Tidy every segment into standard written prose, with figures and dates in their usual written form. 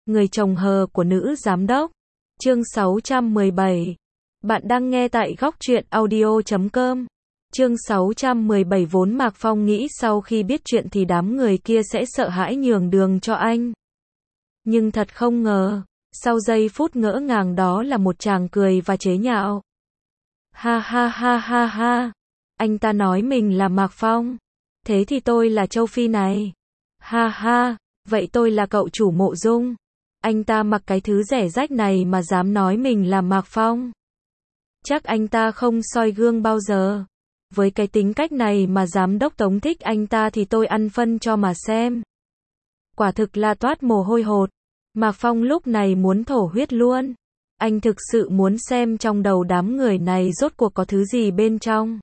Người chồng hờ của nữ giám đốc. Chương 617. Bạn đang nghe tại góc truyện audio.com. Chương 617 vốn Mạc Phong nghĩ sau khi biết chuyện thì đám người kia sẽ sợ hãi nhường đường cho anh. Nhưng thật không ngờ, sau giây phút ngỡ ngàng đó là một tràng cười và chế nhạo. Ha ha ha ha ha. Anh ta nói mình là Mạc Phong. Thế thì tôi là Châu Phi này. Ha ha, vậy tôi là cậu chủ Mộ Dung. Anh ta mặc cái thứ rẻ rách này mà dám nói mình là Mạc Phong. Chắc anh ta không soi gương bao giờ. Với cái tính cách này mà giám đốc Tống thích anh ta thì tôi ăn phân cho mà xem. Quả thực là toát mồ hôi hột. Mạc Phong lúc này muốn thổ huyết luôn. Anh thực sự muốn xem trong đầu đám người này rốt cuộc có thứ gì bên trong.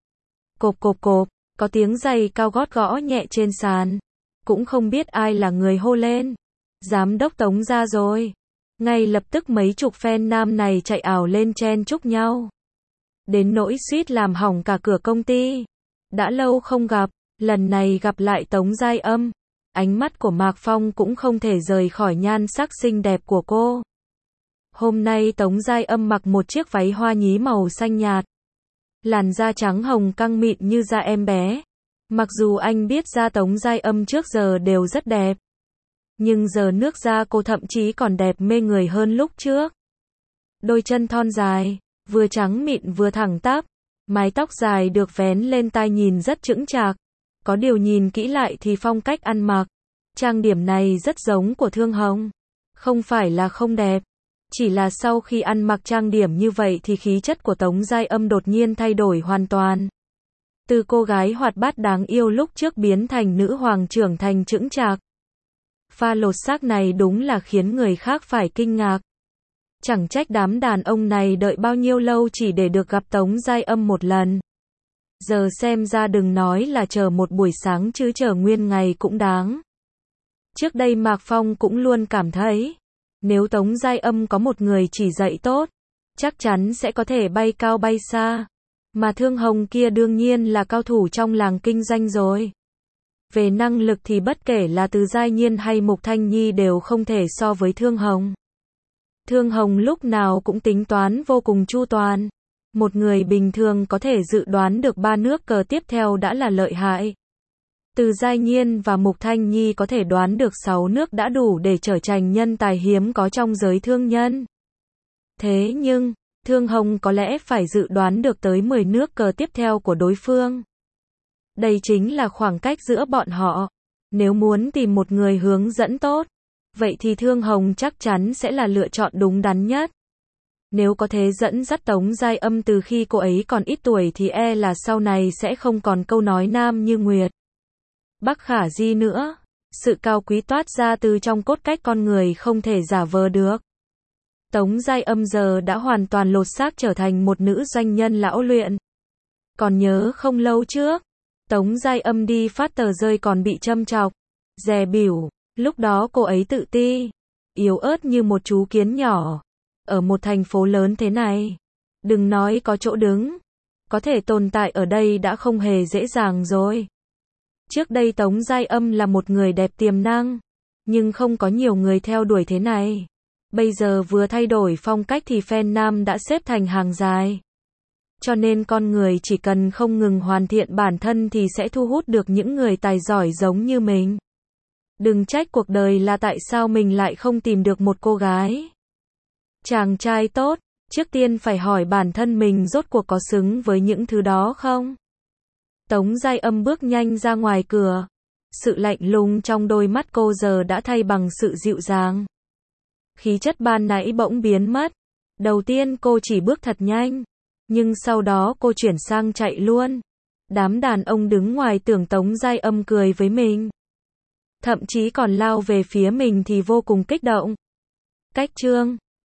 Cộp cộp cộp, có tiếng giày cao gót gõ nhẹ trên sàn. Cũng không biết ai là người hô lên. Giám đốc Tống ra rồi. Ngay lập tức mấy chục fan nam này chạy ảo lên chen chúc nhau. Đến nỗi suýt làm hỏng cả cửa công ty. Đã lâu không gặp, lần này gặp lại Tống Giai Âm. Ánh mắt của Mạc Phong cũng không thể rời khỏi nhan sắc xinh đẹp của cô. Hôm nay Tống Giai Âm mặc một chiếc váy hoa nhí màu xanh nhạt. Làn da trắng hồng căng mịn như da em bé. Mặc dù anh biết da Tống Giai Âm trước giờ đều rất đẹp. Nhưng giờ nước da cô thậm chí còn đẹp mê người hơn lúc trước. Đôi chân thon dài, vừa trắng mịn vừa thẳng tắp. Mái tóc dài được vén lên tai nhìn rất chững chạc. Có điều nhìn kỹ lại thì phong cách ăn mặc, trang điểm này rất giống của Thương Hồng. Không phải là không đẹp. Chỉ là sau khi ăn mặc trang điểm như vậy thì khí chất của Tống Giai Âm đột nhiên thay đổi hoàn toàn. Từ cô gái hoạt bát đáng yêu lúc trước biến thành nữ hoàng trưởng thành chững chạc. Pha lột xác này đúng là khiến người khác phải kinh ngạc. Chẳng trách đám đàn ông này đợi bao nhiêu lâu chỉ để được gặp Tống Giai Âm một lần. Giờ xem ra đừng nói là chờ một buổi sáng chứ chờ nguyên ngày cũng đáng. Trước đây Mạc Phong cũng luôn cảm thấy, nếu Tống Giai Âm có một người chỉ dạy tốt, chắc chắn sẽ có thể bay cao bay xa. Mà Thương Hồng kia đương nhiên là cao thủ trong làng kinh doanh rồi. Về năng lực thì bất kể là Từ Giai Nhiên hay Mục Thanh Nhi đều không thể so với Thương Hồng. Thương Hồng lúc nào cũng tính toán vô cùng chu toàn. Một người bình thường có thể dự đoán được 3 nước cờ tiếp theo đã là lợi hại. Từ Giai Nhiên và Mục Thanh Nhi có thể đoán được 6 nước đã đủ để trở thành nhân tài hiếm có trong giới thương nhân. Thế nhưng, Thương Hồng có lẽ phải dự đoán được tới 10 nước cờ tiếp theo của đối phương. Đây chính là khoảng cách giữa bọn họ. Nếu muốn tìm một người hướng dẫn tốt, vậy thì Thương Hồng chắc chắn sẽ là lựa chọn đúng đắn nhất. Nếu có thể dẫn dắt Tống Giai Âm từ khi cô ấy còn ít tuổi thì e là sau này sẽ không còn câu nói nam như Nguyệt Bắc Khả Di nữa. Sự cao quý toát ra từ trong cốt cách con người không thể giả vờ được. Tống Giai Âm giờ đã hoàn toàn lột xác trở thành một nữ doanh nhân lão luyện. Còn nhớ không lâu trước, Tống Giai Âm đi phát tờ rơi còn bị châm chọc, dè bỉu. Lúc đó cô ấy tự ti, yếu ớt như một chú kiến nhỏ. Ở một thành phố lớn thế này, đừng nói có chỗ đứng, có thể tồn tại ở đây đã không hề dễ dàng rồi. Trước đây Tống Giai Âm là một người đẹp tiềm năng, nhưng không có nhiều người theo đuổi thế này. Bây giờ vừa thay đổi phong cách thì fan nam đã xếp thành hàng dài. Cho nên con người chỉ cần không ngừng hoàn thiện bản thân thì sẽ thu hút được những người tài giỏi giống như mình. Đừng trách cuộc đời là tại sao mình lại không tìm được một cô gái chàng trai tốt, trước tiên phải hỏi bản thân mình rốt cuộc có xứng với những thứ đó không? Tống Giai Âm bước nhanh ra ngoài cửa. Sự lạnh lùng trong đôi mắt cô giờ đã thay bằng sự dịu dàng. Khí chất ban nãy bỗng biến mất. Đầu tiên cô chỉ bước thật nhanh, nhưng sau đó cô chuyển sang chạy luôn. Đám đàn ông đứng ngoài tưởng Tống Giai Âm cười với mình. Thậm chí còn lao về phía mình thì vô cùng kích động. Cách chương